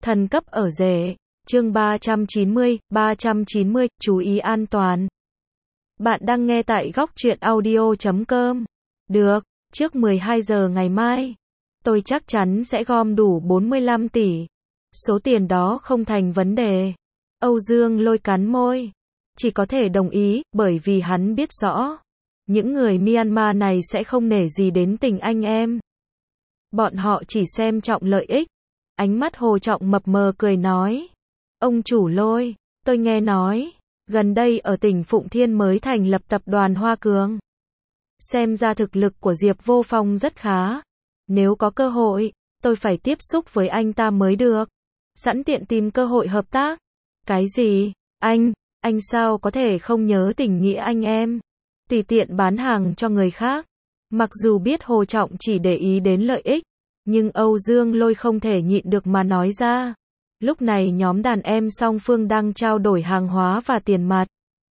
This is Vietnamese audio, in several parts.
Thần cấp ở rể. Chương 390, chú ý an toàn. Bạn đang nghe tại góc truyện audio.com. Được, trước 12 giờ ngày mai, tôi chắc chắn sẽ gom đủ 45 tỷ. Số tiền đó không thành vấn đề. Âu Dương Lôi cắn môi. Chỉ có thể đồng ý, bởi vì hắn biết rõ. Những người Myanmar này sẽ không nể gì đến tình anh em. Bọn họ chỉ xem trọng lợi ích. Ánh mắt Hồ Trọng mập mờ cười nói. Ông chủ Lôi, tôi nghe nói, gần đây ở tỉnh Phụng Thiên mới thành lập tập đoàn Hoa Cường. Xem ra thực lực của Diệp Vô Phong rất khá. Nếu có cơ hội, tôi phải tiếp xúc với anh ta mới được. Sẵn tiện tìm cơ hội hợp tác. Cái gì? Anh sao có thể không nhớ tình nghĩa anh em? Tùy tiện bán hàng cho người khác. Mặc dù biết Hồ Trọng chỉ để ý đến lợi ích, nhưng Âu Dương Lôi không thể nhịn được mà nói ra. Lúc này nhóm đàn em song phương đang trao đổi hàng hóa và tiền mặt.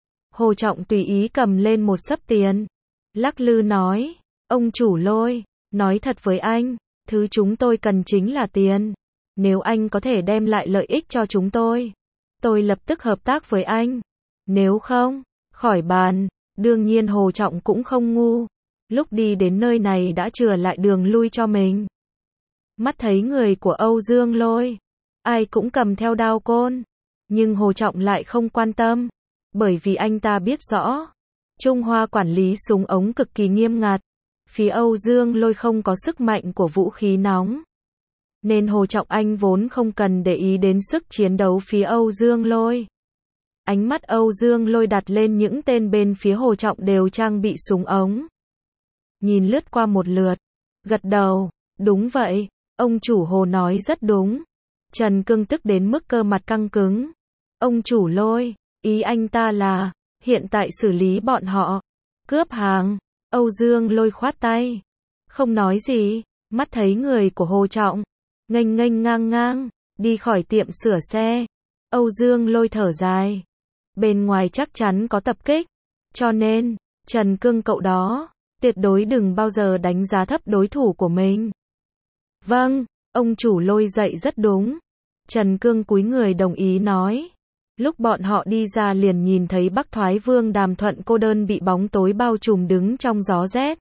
Hồ Trọng tùy ý cầm lên một xấp tiền. Lắc lư nói, ông chủ Lôi, nói thật với anh, thứ chúng tôi cần chính là tiền. Nếu anh có thể đem lại lợi ích cho chúng tôi lập tức hợp tác với anh. Nếu không, khỏi bàn. Đương nhiên Hồ Trọng cũng không ngu. Lúc đi đến nơi này đã chừa lại đường lui cho mình. Mắt thấy người của Âu Dương Lôi, ai cũng cầm theo đao côn. Nhưng Hồ Trọng lại không quan tâm. Bởi vì anh ta biết rõ, Trung Hoa quản lý súng ống cực kỳ nghiêm ngặt. Phía Âu Dương Lôi không có sức mạnh của vũ khí nóng. Nên Hồ Trọng anh vốn không cần để ý đến sức chiến đấu phía Âu Dương Lôi. Ánh mắt Âu Dương Lôi đặt lên những tên bên phía Hồ Trọng đều trang bị súng ống. Nhìn lướt qua một lượt, gật đầu, đúng vậy, ông chủ Hồ nói rất đúng. Trần Cương tức đến mức cơ mặt căng cứng. Ông chủ Lôi, ý anh ta là, hiện tại xử lý bọn họ. Cướp hàng. Âu Dương Lôi khoát tay. Không nói gì, mắt thấy người của Hồ Trọng nghênh ngang, đi khỏi tiệm sửa xe. Âu Dương Lôi thở dài. Bên ngoài chắc chắn có tập kích. Cho nên, Trần Cương cậu đó, tuyệt đối đừng bao giờ đánh giá thấp đối thủ của mình. Vâng, ông chủ Lôi dạy rất đúng. Trần Cương cúi người đồng ý nói. Lúc bọn họ đi ra liền nhìn thấy Bắc Thoái Vương Đàm Thuận cô đơn bị bóng tối bao trùm đứng trong gió rét.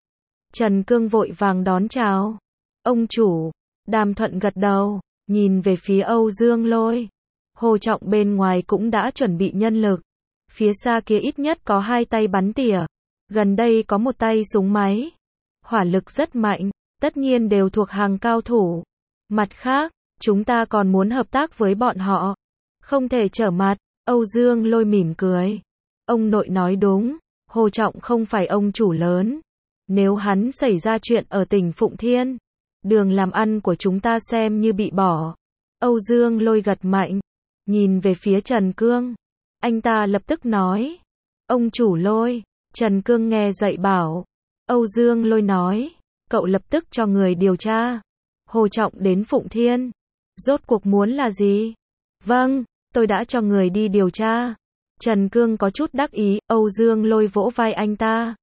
Trần Cương vội vàng đón chào. Ông chủ. Đàm Thuận gật đầu, nhìn về phía Âu Dương Lôi. Hồ Trọng bên ngoài cũng đã chuẩn bị nhân lực. Phía xa kia ít nhất có 2 tay bắn tỉa. Gần đây có một tay súng máy. Hỏa lực rất mạnh, tất nhiên đều thuộc hàng cao thủ. Mặt khác, chúng ta còn muốn hợp tác với bọn họ. Không thể trở mặt. Âu Dương Lôi mỉm cười. Ông nội nói đúng, Hồ Trọng không phải ông chủ lớn. Nếu hắn xảy ra chuyện ở tỉnh Phụng Thiên, đường làm ăn của chúng ta xem như bị bỏ. Âu Dương Lôi gật mạnh, nhìn về phía Trần Cương. Anh ta lập tức nói. Ông chủ Lôi. Trần Cương nghe dạy bảo. Âu Dương Lôi nói. Cậu lập tức cho người điều tra. Hồ Trọng đến Phụng Thiên. Rốt cuộc muốn là gì? Vâng, tôi đã cho người đi điều tra. Trần Cương có chút đắc ý. Âu Dương Lôi vỗ vai anh ta.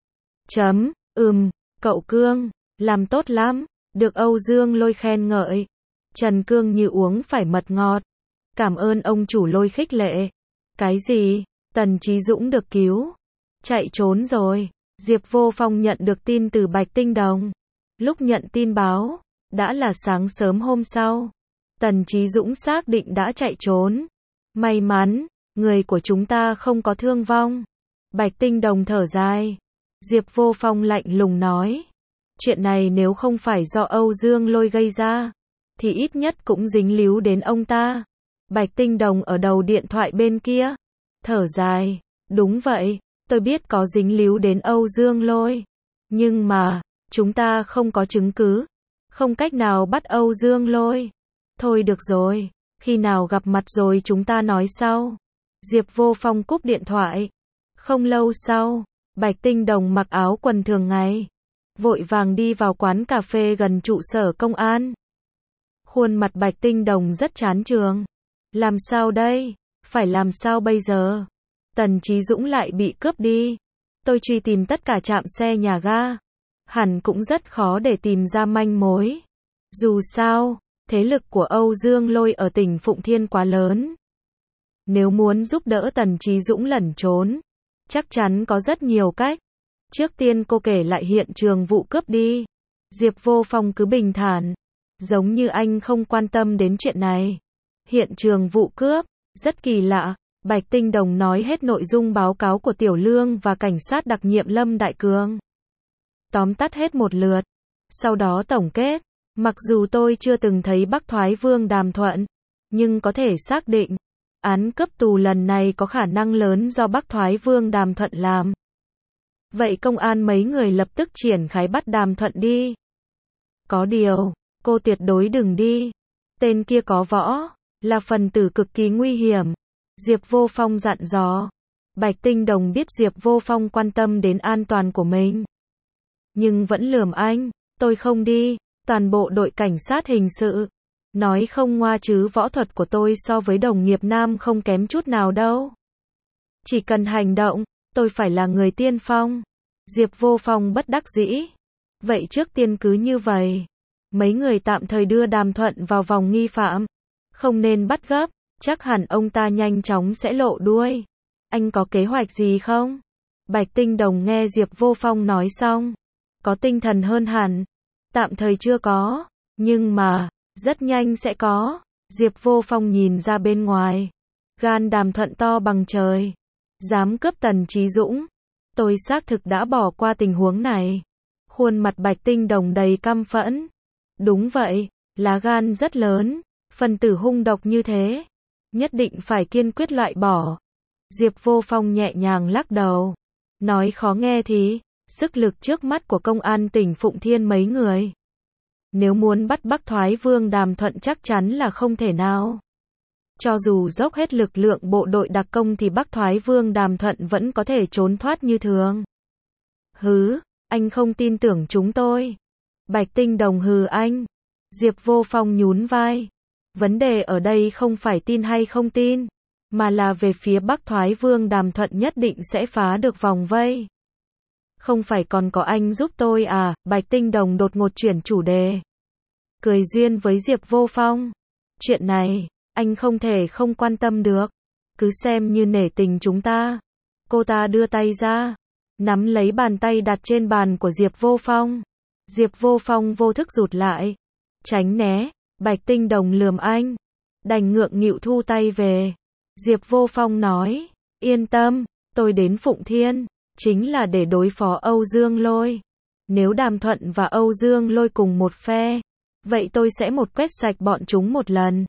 Cậu Cương, làm tốt lắm. Được Âu Dương Lôi khen ngợi. Trần Cương như uống phải mật ngọt. Cảm ơn ông chủ Lôi khích lệ. Cái gì? Tần Chí Dũng được cứu. Chạy trốn rồi. Diệp Vô Phong nhận được tin từ Bạch Tinh Đồng. Lúc nhận tin báo, đã là sáng sớm hôm sau. Tần Chí Dũng xác định đã chạy trốn. May mắn, người của chúng ta không có thương vong. Bạch Tinh Đồng thở dài. Diệp Vô Phong lạnh lùng nói. Chuyện này nếu không phải do Âu Dương Lôi gây ra, thì ít nhất cũng dính líu đến ông ta. Bạch Tinh Đồng ở đầu điện thoại bên kia. Thở dài. Đúng vậy, tôi biết có dính líu đến Âu Dương Lôi. Nhưng mà, chúng ta không có chứng cứ. Không cách nào bắt Âu Dương Lôi. Thôi được rồi, khi nào gặp mặt rồi chúng ta nói sau. Diệp Vô Phong cúp điện thoại. Không lâu sau, Bạch Tinh Đồng mặc áo quần thường ngày, vội vàng đi vào quán cà phê gần trụ sở công an. Khuôn mặt Bạch Tinh Đồng rất chán chường. Làm sao đây? Phải làm sao bây giờ? Tần Chí Dũng lại bị cướp đi. Tôi truy tìm tất cả trạm xe nhà ga. Hẳn cũng rất khó để tìm ra manh mối. Dù sao, Thế lực của Âu Dương Lôi ở tỉnh Phụng Thiên quá lớn. Nếu muốn giúp đỡ Tần Chí Dũng lẩn trốn, chắc chắn có rất nhiều cách. Trước tiên cô kể lại hiện trường vụ cướp đi. Diệp Vô Phong cứ bình thản, giống như anh không quan tâm đến chuyện này. Hiện trường vụ cướp, rất kỳ lạ. Bạch Tinh Đồng nói hết nội dung báo cáo của Tiểu Lương và cảnh sát đặc nhiệm Lâm Đại Cường. Tóm tắt hết một lượt. Sau đó tổng kết, mặc dù tôi chưa từng thấy Bắc Thoái Vương Đàm Thuận, nhưng có thể xác định, án cướp tù lần này có khả năng lớn do Bắc Thoái Vương Đàm Thuận làm. Vậy công an mấy người lập tức triển khai bắt Đàm Thuận đi. Có điều, cô tuyệt đối đừng đi. Tên kia có võ, là phần tử cực kỳ nguy hiểm. Diệp Vô Phong dặn dò. Bạch Tinh Đồng biết Diệp Vô Phong quan tâm đến an toàn của mình, nhưng vẫn lườm anh. Tôi không đi. Toàn bộ đội cảnh sát hình sự. Nói không ngoa chứ võ thuật của tôi so với đồng nghiệp nam không kém chút nào đâu. Chỉ cần hành động, tôi phải là người tiên phong. Diệp Vô Phong bất đắc dĩ. Vậy trước tiên cứ như vậy. Mấy người tạm thời đưa Đàm Thuận vào vòng nghi phạm. Không nên bắt gấp, chắc hẳn ông ta nhanh chóng sẽ lộ đuôi. Anh có kế hoạch gì không? Bạch Tinh Đồng nghe Diệp Vô Phong nói xong, có tinh thần hơn hẳn. Tạm thời chưa có, nhưng mà, rất nhanh sẽ có. Diệp Vô Phong nhìn ra bên ngoài. Gan Đàm Thuận to bằng trời. Dám cướp Tần Chí Dũng. Tôi xác thực đã bỏ qua tình huống này. Khuôn mặt Bạch Tinh Đồng đầy căm phẫn. Đúng vậy, lá gan rất lớn. Phần tử hung độc như thế, nhất định phải kiên quyết loại bỏ. Diệp Vô Phong nhẹ nhàng lắc đầu. Nói khó nghe thì, sức lực trước mắt của công an tỉnh Phụng Thiên mấy người. Nếu muốn bắt Bắc Thoái Vương Đàm Thuận chắc chắn là không thể nào. Cho dù dốc hết lực lượng bộ đội đặc công thì Bắc Thoái Vương Đàm Thuận vẫn có thể trốn thoát như thường. Hứ, anh không tin tưởng chúng tôi. Bạch Tinh Đồng hừ anh. Diệp Vô Phong nhún vai. Vấn đề ở đây không phải tin hay không tin, mà là về phía Bắc Thoái Vương Đàm Thuận nhất định sẽ phá được vòng vây. Không phải còn có anh giúp tôi à? Bạch Tinh Đồng đột ngột chuyển chủ đề. Cười duyên với Diệp Vô Phong. Chuyện này, anh không thể không quan tâm được. Cứ xem như nể tình chúng ta. Cô ta đưa tay ra, nắm lấy bàn tay đặt trên bàn của Diệp Vô Phong. Diệp Vô Phong vô thức rụt lại. Tránh né. Bạch Tinh Đồng lườm anh. Đành ngượng nghịu thu tay về. Diệp Vô Phong nói. Yên tâm, tôi đến Phụng Thiên chính là để đối phó Âu Dương Lôi. Nếu Đàm Thuận và Âu Dương Lôi cùng một phe, vậy tôi sẽ một quét sạch bọn chúng một lần.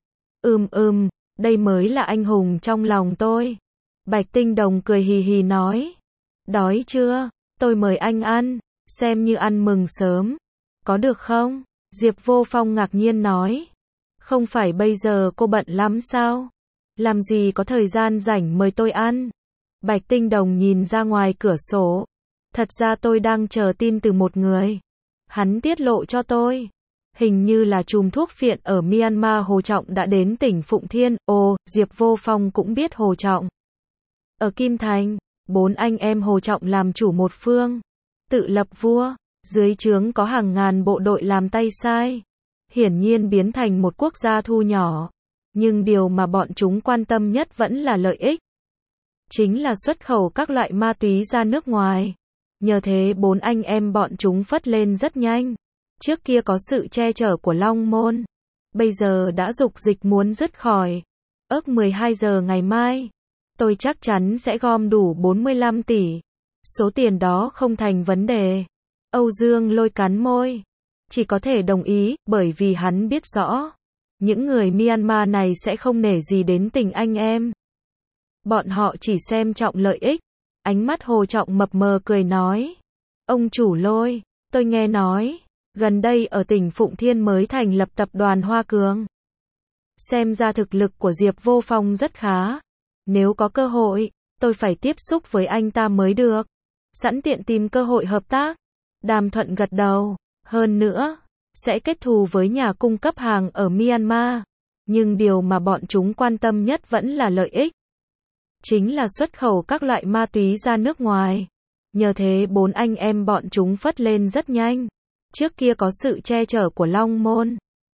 Đây mới là anh hùng trong lòng tôi. Bạch Tinh Đồng cười hì hì nói. Đói chưa? Tôi mời anh ăn, xem như ăn mừng sớm. Có được không? Diệp Vô Phong ngạc nhiên nói. Không phải bây giờ cô bận lắm sao? Làm gì có thời gian rảnh mời tôi ăn? Bạch Tinh Đồng nhìn ra ngoài cửa sổ. Thật ra tôi đang chờ tin từ một người. Hắn tiết lộ cho tôi. Hình như là chùm thuốc phiện ở Myanmar Hồ Trọng đã đến tỉnh Phụng Thiên. Ồ, Diệp Vô Phong cũng biết Hồ Trọng. Ở Kim Thành, 4 anh em Hồ Trọng làm chủ một phương. Tự lập vua. Dưới trướng có hàng ngàn bộ đội làm tay sai. Hiển nhiên biến thành một quốc gia thu nhỏ. Nhưng điều mà bọn chúng quan tâm nhất vẫn là lợi ích. Chính là xuất khẩu các loại ma túy ra nước ngoài. Nhờ thế 4 anh em bọn chúng phất lên rất nhanh. Trước kia có sự che chở của Long Môn. Bây giờ đã dục dịch muốn dứt khỏi. Ước 12 giờ ngày mai, tôi chắc chắn sẽ gom đủ 45 tỷ. Số tiền đó không thành vấn đề. Âu Dương Lôi cắn môi. Chỉ có thể đồng ý, bởi vì hắn biết rõ. Những người Myanmar này sẽ không nể gì đến tình anh em. Bọn họ chỉ xem trọng lợi ích. Ánh mắt Hồ Trọng mập mờ cười nói. Ông chủ Lôi, tôi nghe nói, gần đây ở tỉnh Phụng Thiên mới thành lập tập đoàn Hoa Cường. Xem ra thực lực của Diệp Vô Phong rất khá. Nếu có cơ hội, tôi phải tiếp xúc với anh ta mới được. Sẵn tiện tìm cơ hội hợp tác. Đàm Thuận gật đầu. Hơn nữa, sẽ kết thù với nhà cung cấp hàng ở Myanmar. Nhưng điều mà bọn chúng quan tâm nhất vẫn là lợi ích. Chính là xuất khẩu các loại ma túy ra nước ngoài. Nhờ thế 4 anh em bọn chúng phất lên rất nhanh. Trước kia có sự che chở của Long Môn.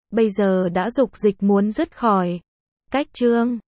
bây giờ đã dục dịch muốn dứt khỏi. Cách chương